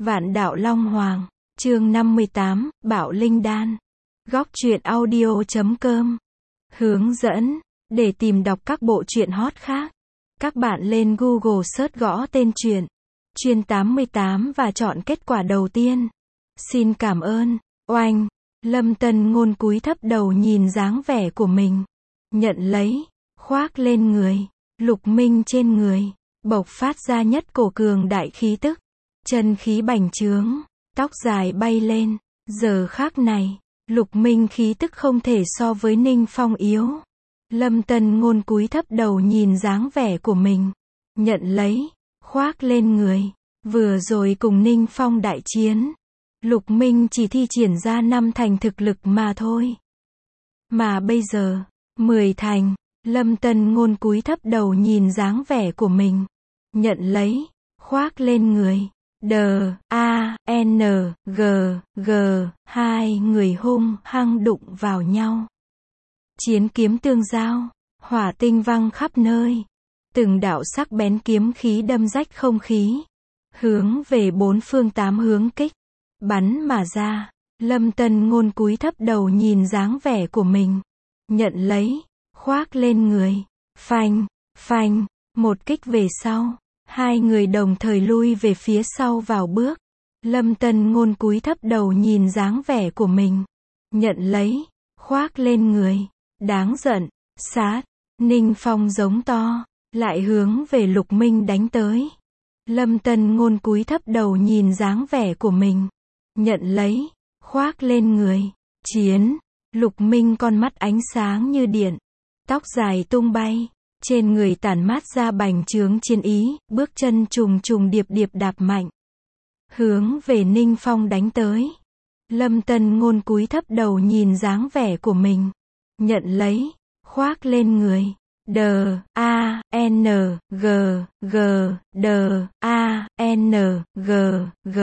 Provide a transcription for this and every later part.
Vạn Đạo Long Hoàng, chương 58, Bảo Linh Đan. Góc truyện audio.com. Hướng dẫn, để tìm đọc các bộ truyện hot khác, các bạn lên Google search gõ tên truyện Chuyên 88 và chọn kết quả đầu tiên. Xin cảm ơn. Oanh, Lâm Tân Ngôn cúi thấp đầu nhìn dáng vẻ của mình, nhận lấy, khoác lên người. Lục Minh trên người bộc phát ra nhất cổ cường đại khí tức, chân khí bành trướng, tóc dài bay lên. Giờ khắc này, Lục Minh khí tức không thể so với Ninh Phong yếu. Lâm Tân Ngôn cúi thấp đầu nhìn dáng vẻ của mình, nhận lấy, khoác lên người. Vừa rồi cùng Ninh Phong đại chiến, Lục Minh chỉ thi triển ra 5 thành thực lực mà thôi. Mà bây giờ, 10 thành. Lâm Tân Ngôn cúi thấp đầu nhìn dáng vẻ của mình, nhận lấy, khoác lên người. D-A-N-G-G, hai người hung hăng đụng vào nhau. Chiến kiếm tương giao, hỏa tinh văng khắp nơi. Từng đạo sắc bén kiếm khí đâm rách không khí, hướng về bốn phương tám hướng kích bắn mà ra. Lâm Tân Ngôn cúi thấp đầu nhìn dáng vẻ của mình, nhận lấy, khoác lên người. Phanh, phanh, một kích về sau, hai người đồng thời lui về phía sau vào bước. Lâm Tân Ngôn cúi thấp đầu nhìn dáng vẻ của mình, nhận lấy, khoác lên người. Đáng giận, sát. Ninh Phong giống to, lại hướng về Lục Minh đánh tới. Lâm Tân Ngôn cúi thấp đầu nhìn dáng vẻ của mình, nhận lấy, khoác lên người. Chiến. Lục Minh con mắt ánh sáng như điện, tóc dài tung bay, trên người tản mát ra bành trướng chiến ý, bước chân trùng trùng điệp điệp đạp mạnh, hướng về Ninh Phong đánh tới. Lâm Tân Ngôn cúi thấp đầu nhìn dáng vẻ của mình, nhận lấy, khoác lên người. D-A-N-G-G, D-A-N-G-G.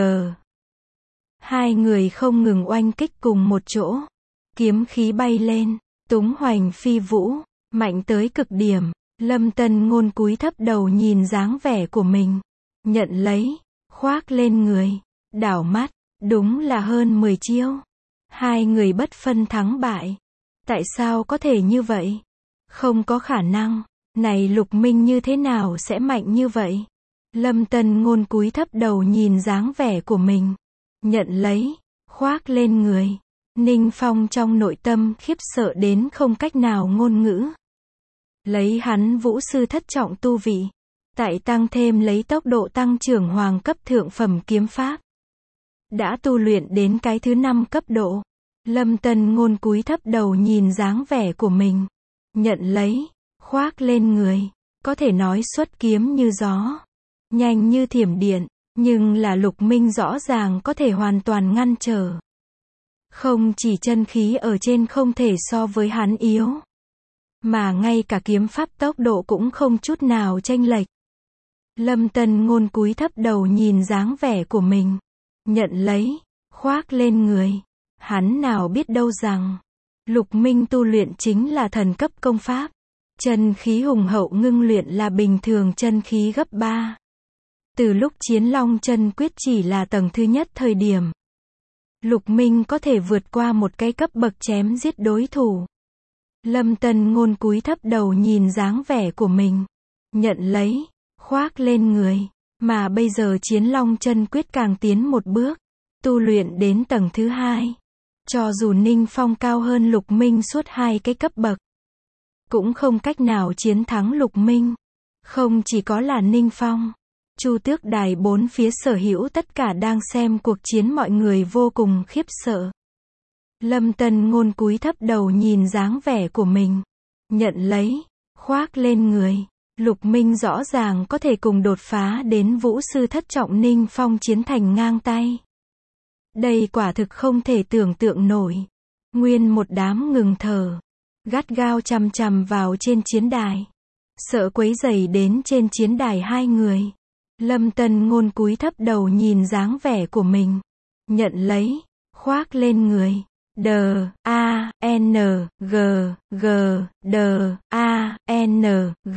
Hai người không ngừng oanh kích cùng một chỗ, kiếm khí bay lên, túng hoành phi vũ, mạnh tới cực điểm. Lâm Tân Ngôn cúi thấp đầu nhìn dáng vẻ của mình, nhận lấy, khoác lên người. Đảo mắt, đúng là hơn 10 chiêu. Hai người bất phân thắng bại. Tại sao có thể như vậy? Không có khả năng. Này Lục Minh như thế nào sẽ mạnh như vậy? Lâm Tân Ngôn cúi thấp đầu nhìn dáng vẻ của mình, nhận lấy, khoác lên người. Ninh Phong trong nội tâm khiếp sợ đến không cách nào ngôn ngữ. Lấy hắn vũ sư thất trọng tu vị, tại tăng thêm lấy tốc độ tăng trưởng hoàng cấp thượng phẩm kiếm pháp, đã tu luyện đến cái thứ 5 cấp độ. Lâm Tân Ngôn cúi thấp đầu nhìn dáng vẻ của mình, nhận lấy, khoác lên người. Có thể nói xuất kiếm như gió, nhanh như thiểm điện, nhưng là Lục Minh rõ ràng có thể hoàn toàn ngăn trở. Không chỉ chân khí ở trên không thể so với hắn yếu, mà ngay cả kiếm pháp tốc độ cũng không chút nào chênh lệch. Lâm Tân Ngôn cúi thấp đầu nhìn dáng vẻ của mình, nhận lấy, khoác lên người. Hắn nào biết đâu rằng, Lục Minh tu luyện chính là thần cấp công pháp. Chân khí hùng hậu ngưng luyện là bình thường chân khí gấp 3. Từ lúc Chiến Long Chân Quyết chỉ là tầng thứ nhất thời điểm, Lục Minh có thể vượt qua một cái cấp bậc chém giết đối thủ. Lâm Tân Ngôn cúi thấp đầu nhìn dáng vẻ của mình, nhận lấy, khoác lên người. Mà bây giờ Chiến Long Chân Quyết càng tiến một bước, tu luyện đến tầng thứ 2. Cho dù Ninh Phong cao hơn Lục Minh suốt 2 cái cấp bậc, cũng không cách nào chiến thắng Lục Minh. Không chỉ có là Ninh Phong, Chu Tước Đài bốn phía sở hữu tất cả đang xem cuộc chiến mọi người vô cùng khiếp sợ. Lâm Tân Ngôn cúi thấp đầu nhìn dáng vẻ của mình, nhận lấy, khoác lên người. Lục Minh rõ ràng có thể cùng đột phá đến vũ sư thất trọng Ninh Phong chiến thành ngang tay. Đây quả thực không thể tưởng tượng nổi. Nguyên một đám ngừng thở, gắt gao chằm chằm vào trên chiến đài, sợ quấy rầy đến trên chiến đài hai người. Lâm Tân Ngôn cúi thấp đầu nhìn dáng vẻ của mình, nhận lấy, khoác lên người. D-A-N-G-G,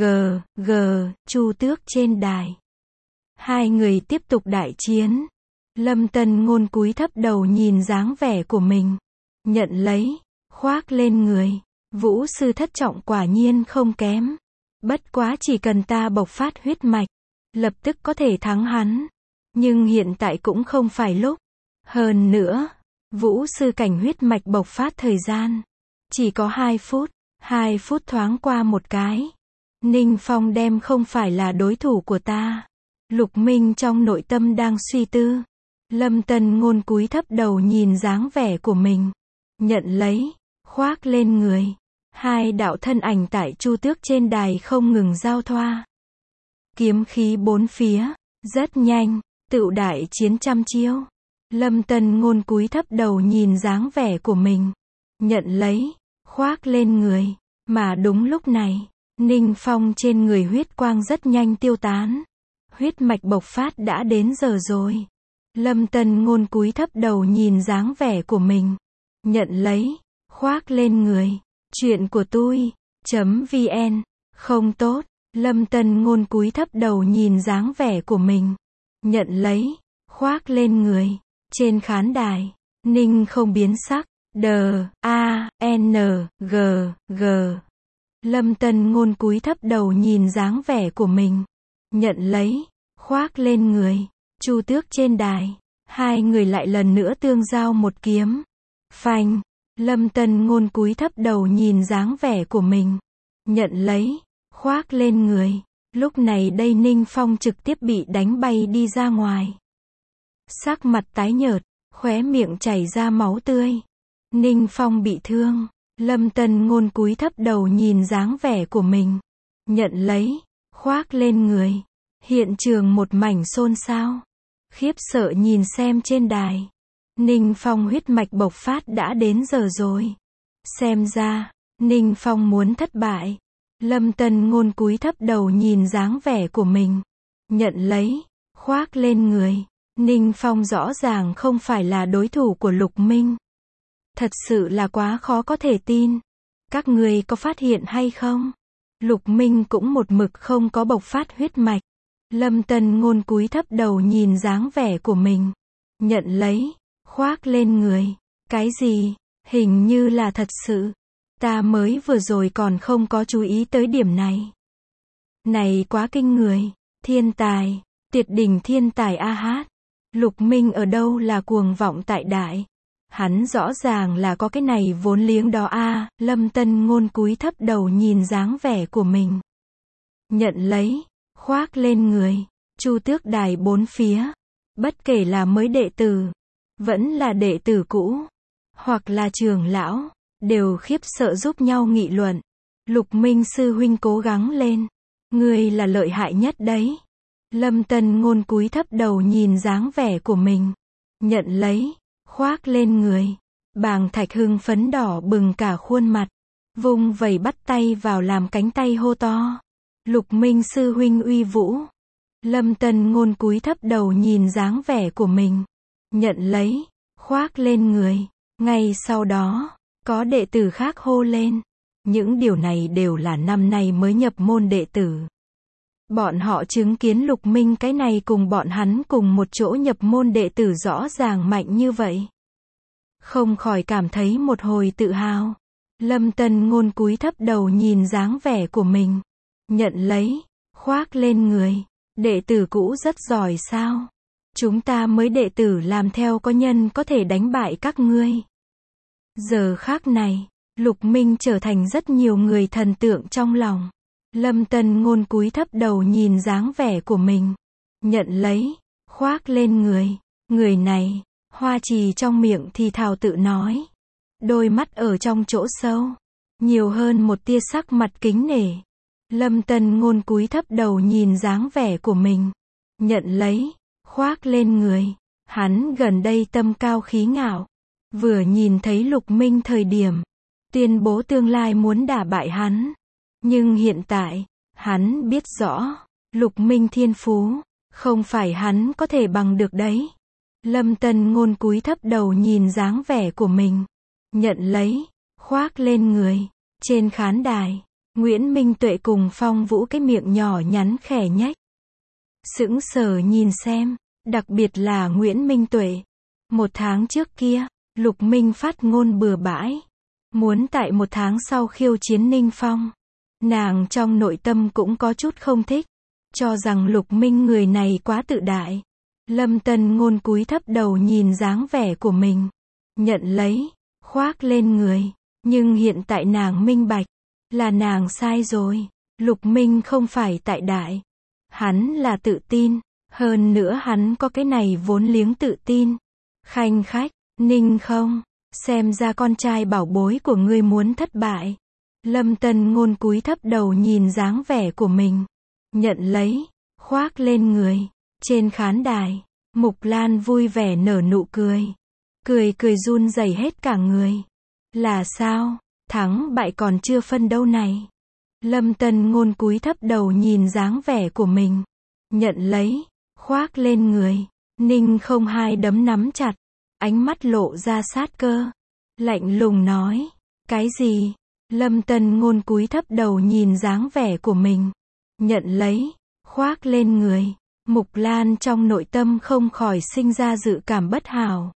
D-A-N-G-G, Chu Tước trên đài. Hai người tiếp tục đại chiến. Lâm Tân Ngôn cúi thấp đầu nhìn dáng vẻ của mình. Nhận lấy, khoác lên người. Vũ sư thất trọng quả nhiên không kém. Bất quá chỉ cần ta bộc phát huyết mạch, lập tức có thể thắng hắn. Nhưng hiện tại cũng không phải lúc. Hơn nữa, vũ sư cảnh huyết mạch bộc phát thời gian chỉ có 2 phút. 2 phút thoáng qua một cái. Ninh Phong đem không phải là đối thủ của ta. Lục Minh trong nội tâm đang suy tư. Lâm Tân Ngôn cúi thấp đầu nhìn dáng vẻ của mình. Nhận lấy, khoác lên người. 2 đạo thân ảnh tại Chu Tước trên đài không ngừng giao thoa. Kiếm khí bốn phía, rất nhanh, tựu đại chiến trăm chiêu. Lâm Tân Ngôn cúi thấp đầu nhìn dáng vẻ của mình. Nhận lấy, khoác lên người. Mà đúng lúc này, Ninh Phong trên người huyết quang rất nhanh tiêu tán. Huyết mạch bộc phát đã đến giờ rồi. Lâm Tân Ngôn cúi thấp đầu nhìn dáng vẻ của mình. Nhận lấy, khoác lên người. Chuyện của tôi.vn. Không tốt. Lâm Tân Ngôn cúi thấp đầu nhìn dáng vẻ của mình. Nhận lấy, khoác lên người. Trên khán đài, Ninh không biến sắc. D-A-N-G-G. Lâm Tân Ngôn cúi thấp đầu nhìn dáng vẻ của mình. Nhận lấy, khoác lên người. Chu Tước trên đài, 2 người lại lần nữa tương giao một kiếm. Phanh. Lâm Tân Ngôn cúi thấp đầu nhìn dáng vẻ của mình. Nhận lấy, khoác lên người. Lúc này đây Ninh Phong trực tiếp bị đánh bay đi ra ngoài. Sắc mặt tái nhợt, khóe miệng chảy ra máu tươi. Ninh Phong bị thương. Lâm Tân Ngôn cúi thấp đầu nhìn dáng vẻ của mình. Nhận lấy, khoác lên người. Hiện trường một mảnh xôn xao. Khiếp sợ nhìn xem trên đài. Ninh Phong huyết mạch bộc phát đã đến giờ rồi. Xem ra, Ninh Phong muốn thất bại. Lâm Tân Ngôn cúi thấp đầu nhìn dáng vẻ của mình. Nhận lấy, khoác lên người. Ninh Phong rõ ràng không phải là đối thủ của Lục Minh. Thật sự là quá khó có thể tin. Các người có phát hiện hay không? Lục Minh cũng một mực không có bộc phát huyết mạch. Lâm Tân Ngôn cúi thấp đầu nhìn dáng vẻ của mình. Nhận lấy, khoác lên người. Cái gì? Hình như là thật sự. Ta mới vừa rồi còn không có chú ý tới điểm này. Này quá kinh người. Thiên tài. Tuyệt đỉnh thiên tài a hát. Lục Minh ở đâu là cuồng vọng tại đại. Hắn rõ ràng là có cái này vốn liếng đó a. Lâm Tân Ngôn cúi thấp đầu nhìn dáng vẻ của mình. Nhận lấy, khoác lên người. Chu Tước đài bốn phía. Bất kể là mới đệ tử, vẫn là đệ tử cũ, hoặc là trưởng lão, đều khiếp sợ giúp nhau nghị luận. Lục Minh sư huynh cố gắng lên. Ngươi là lợi hại nhất đấy. Lâm Tân Ngôn cúi thấp đầu nhìn dáng vẻ của mình. Nhận lấy, khoác lên người. Bàng Thạch hưng phấn đỏ bừng cả khuôn mặt. Vung vẩy bắt tay vào làm cánh tay hô to. Lục Minh sư huynh uy vũ. Lâm Tân Ngôn cúi thấp đầu nhìn dáng vẻ của mình. Nhận lấy, khoác lên người. Ngay sau đó, có đệ tử khác hô lên. Những điều này đều là năm nay mới nhập môn đệ tử. Bọn họ chứng kiến Lục Minh cái này cùng bọn hắn cùng một chỗ nhập môn đệ tử rõ ràng mạnh như vậy. Không khỏi cảm thấy một hồi tự hào. Lâm Tân Ngôn cúi thấp đầu nhìn dáng vẻ của mình. Nhận lấy, khoác lên người. Đệ tử cũ rất giỏi sao? Chúng ta mới đệ tử làm theo có nhân có thể đánh bại các ngươi. Giờ khác này, Lục Minh trở thành rất nhiều người thần tượng trong lòng. Lâm Tân Ngôn cúi thấp đầu nhìn dáng vẻ của mình. Nhận lấy, khoác lên người. Người này, Hoa Trì trong miệng thì thào tự nói. Đôi mắt ở trong chỗ sâu, nhiều hơn một tia sắc mặt kính nể. Lâm Tân Ngôn cúi thấp đầu nhìn dáng vẻ của mình. Nhận lấy, khoác lên người. Hắn gần đây tâm cao khí ngạo. Vừa nhìn thấy Lục Minh thời điểm, tuyên bố tương lai muốn đả bại hắn. Nhưng hiện tại, hắn biết rõ, Lục Minh thiên phú, không phải hắn có thể bằng được đấy. Lâm Tân Ngôn cúi thấp đầu nhìn dáng vẻ của mình. Nhận lấy, khoác lên người. Trên khán đài, Nguyễn Minh Tuệ cùng Phong Vũ cái miệng nhỏ nhắn khẽ nhếch. Sững sờ nhìn xem, Đặc biệt là Nguyễn Minh Tuệ. 1 tháng trước kia, Lục Minh phát ngôn bừa bãi. Muốn tại 1 tháng sau khiêu chiến Ninh Phong. Nàng trong nội tâm cũng có chút không thích. Cho rằng Lục Minh người này quá tự đại. Lâm Tân Ngôn cúi thấp đầu nhìn dáng vẻ của mình. Nhận lấy, khoác lên người. Nhưng hiện tại nàng minh bạch. Là nàng sai rồi. Lục Minh không phải tại đại. Hắn là tự tin. Hơn nữa hắn có cái này vốn liếng tự tin. Khanh khách, Ninh không. Xem ra con trai bảo bối của ngươi muốn thất bại. Lâm Tân Ngôn cúi thấp đầu nhìn dáng vẻ của mình. Nhận lấy, khoác lên người. Trên khán đài, Mục Lan vui vẻ nở nụ cười. Cười cười run rẩy hết cả người. Là sao? Thắng bại còn chưa phân đâu này. Lâm Tân Ngôn cúi thấp đầu nhìn dáng vẻ của mình. Nhận lấy, khoác lên người. Ninh không hai đấm nắm chặt. Ánh mắt lộ ra sát cơ. Lạnh lùng nói. Cái gì? Lâm Tân Ngôn cúi thấp đầu nhìn dáng vẻ của mình. Nhận lấy, khoác lên người. Mục Lan trong nội tâm không khỏi sinh ra dự cảm bất hảo.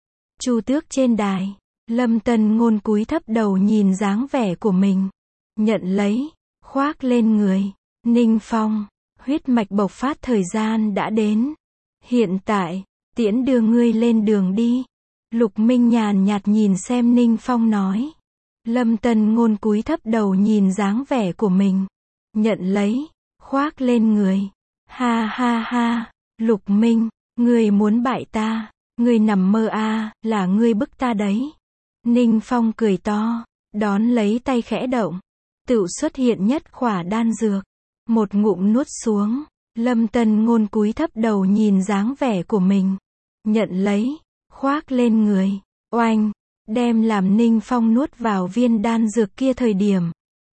Chu Tước trên đài. Lâm Tân Ngôn cúi thấp đầu nhìn dáng vẻ của mình. Nhận lấy, khoác lên người. Ninh Phong, huyết mạch bộc phát thời gian đã đến. Hiện tại, tiễn đưa ngươi lên đường đi. Lục Minh nhàn nhạt nhìn xem Ninh Phong nói. Lâm Tân Ngôn cúi thấp đầu nhìn dáng vẻ của mình. Nhận lấy, khoác lên người. Ha ha ha, Lục Minh, ngươi muốn bại ta, ngươi nằm mơ à, là ngươi bức ta đấy. Ninh Phong cười to, đón lấy tay khẽ động. Tựu xuất hiện nhất khỏa đan dược. Một ngụm nuốt xuống. Lâm Tân Ngôn cúi thấp đầu nhìn dáng vẻ của mình. Nhận lấy, khoác lên người. Oanh, đem làm Ninh Phong nuốt vào viên đan dược kia thời điểm.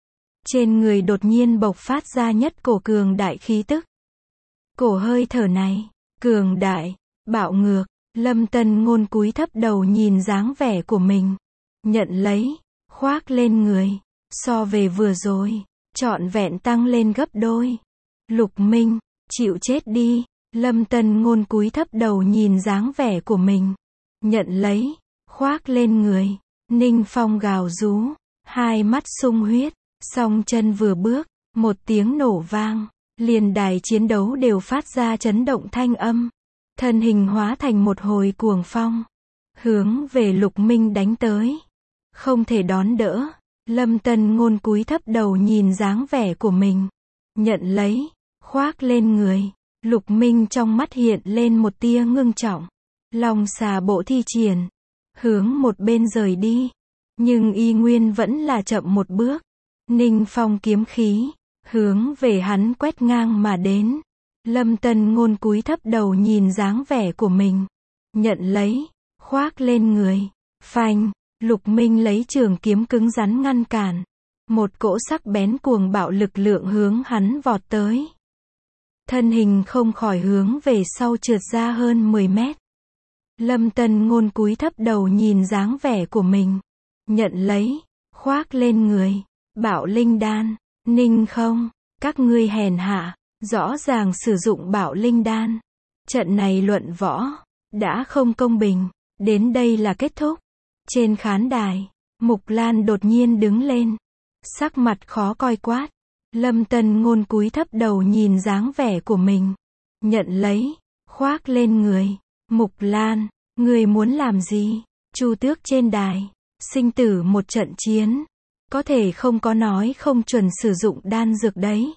Trên người đột nhiên bộc phát ra nhất cổ cường đại khí tức. Cổ hơi thở này, cường đại, bạo ngược. Lâm Tân Ngôn cúi thấp đầu nhìn dáng vẻ của mình. Nhận lấy, khoác lên người. So về vừa rồi, trọn vẹn tăng lên gấp đôi. Lục Minh, chịu chết đi. Lâm Tân Ngôn cúi thấp đầu nhìn dáng vẻ của mình. Nhận lấy, khoác lên người. Ninh Phong gào rú, hai mắt sung huyết, song chân vừa bước, một tiếng nổ vang, liền đài chiến đấu đều phát ra chấn động thanh âm. Thân hình hóa thành một hồi cuồng phong, hướng về Lục Minh đánh tới. Không thể đón đỡ. Lâm Tân Ngôn cúi thấp đầu nhìn dáng vẻ của mình. Nhận lấy, khoác lên người. Lục Minh trong mắt hiện lên một tia ngưng trọng. Long xà bộ thi triển, hướng một bên rời đi. Nhưng y nguyên vẫn là chậm một bước. Ninh Phong kiếm khí, hướng về hắn quét ngang mà đến. Lâm Tân Ngôn cúi thấp đầu nhìn dáng vẻ của mình. Nhận lấy, khoác lên người. Phanh, Lục Minh lấy trường kiếm cứng rắn ngăn cản. Một cỗ sắc bén cuồng bạo lực lượng hướng hắn vọt tới. Thân hình không khỏi hướng về sau trượt ra hơn 10 mét. Lâm Tân Ngôn cúi thấp đầu nhìn dáng vẻ của mình. Nhận lấy, khoác lên người. Bạo linh đan. Ninh không, các ngươi hèn hạ, rõ ràng sử dụng bạo linh đan. Trận này luận võ, đã không công bình, đến đây là kết thúc. Trên khán đài, Mục Lan đột nhiên đứng lên. Sắc mặt khó coi quát. Lâm Tân Ngôn cúi thấp đầu nhìn dáng vẻ của mình. Nhận lấy, khoác lên người. Mục Lan, ngươi muốn làm gì? Chu Tước trên đài, sinh tử một trận chiến. Có thể không có nói không chuẩn sử dụng đan dược đấy.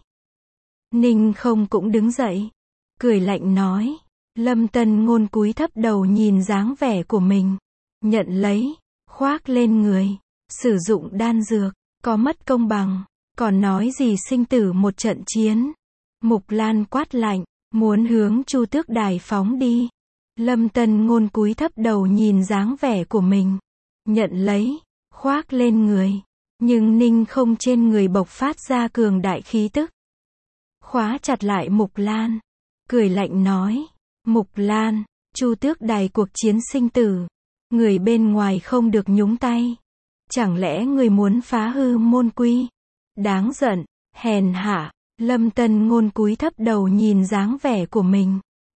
Ninh không cũng đứng dậy. Cười lạnh nói. Lâm Tân Ngôn cúi thấp đầu nhìn dáng vẻ của mình. Nhận lấy, khoác lên người. Sử dụng đan dược, có mất công bằng. Còn nói gì sinh tử một trận chiến. Mục Lan quát lạnh, muốn hướng Chu Tước đài phóng đi. Lâm Tân Ngôn cúi thấp đầu nhìn dáng vẻ của mình. Nhận lấy, khoác lên người. Nhưng Ninh không trên người bộc phát ra cường đại khí tức. Khóa chặt lại Mục Lan. Cười lạnh nói. Mục Lan, Chu Tước đài cuộc chiến sinh tử. Người bên ngoài không được nhúng tay. Chẳng lẽ người muốn phá hư môn quy? Đáng giận, hèn hạ. Lâm Tân Ngôn cúi thấp đầu nhìn dáng vẻ của mình.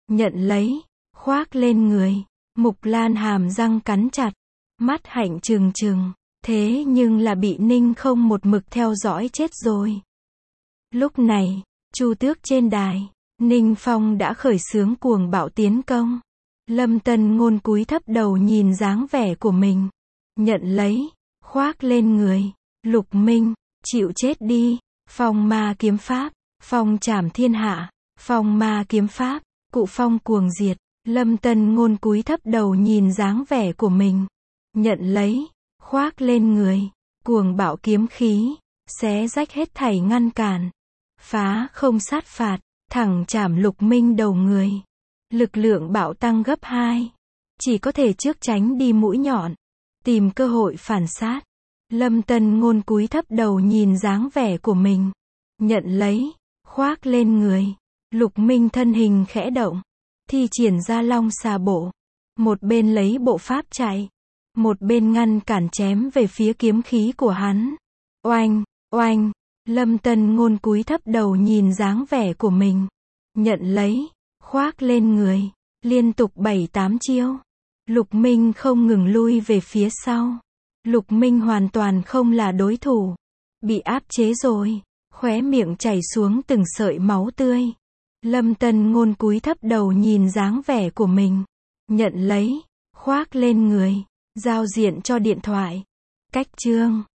nhận lấy, khoác lên người. Mục Lan hàm răng cắn chặt, mắt hạnh trừng trừng, thế nhưng là bị Ninh Không một mực theo dõi chết rồi. Lúc này, Chu Tước trên đài, Ninh Phong đã khởi xướng cuồng bạo tiến công. Lâm Tân Ngôn cúi thấp đầu nhìn dáng vẻ của mình, nhận lấy, khoác lên người. Lục Minh, chịu chết đi. Phong ma kiếm pháp, phong trảm thiên hạ, phong ma kiếm pháp, cụ phong cuồng diệt. Lâm Tân Ngôn cúi thấp đầu nhìn dáng vẻ của mình, nhận lấy, khoác lên người. Cuồng bạo kiếm khí, xé rách hết thảy ngăn cản, phá không sát phạt, thẳng chảm Lục Minh đầu người. Lực lượng bạo tăng gấp 2, chỉ có thể trước tránh đi mũi nhọn, tìm cơ hội phản sát. Lâm Tân Ngôn cúi thấp đầu nhìn dáng vẻ của mình, nhận lấy, khoác lên người. Lục Minh thân hình khẽ động, thi triển ra long xà bộ, một bên lấy bộ pháp chạy, một bên ngăn cản chém về phía kiếm khí của hắn. Oanh, oanh, Lâm Tân Ngôn cúi thấp đầu nhìn dáng vẻ của mình, nhận lấy, khoác lên người, liên tục 7-8 chiêu. Lục Minh không ngừng lui về phía sau. Lục Minh hoàn toàn không là đối thủ, bị áp chế rồi, khóe miệng chảy xuống từng sợi máu tươi. Lâm Tân Ngôn cúi thấp đầu nhìn dáng vẻ của mình, nhận lấy, khoác lên người, giao diện cho điện thoại. Cách chương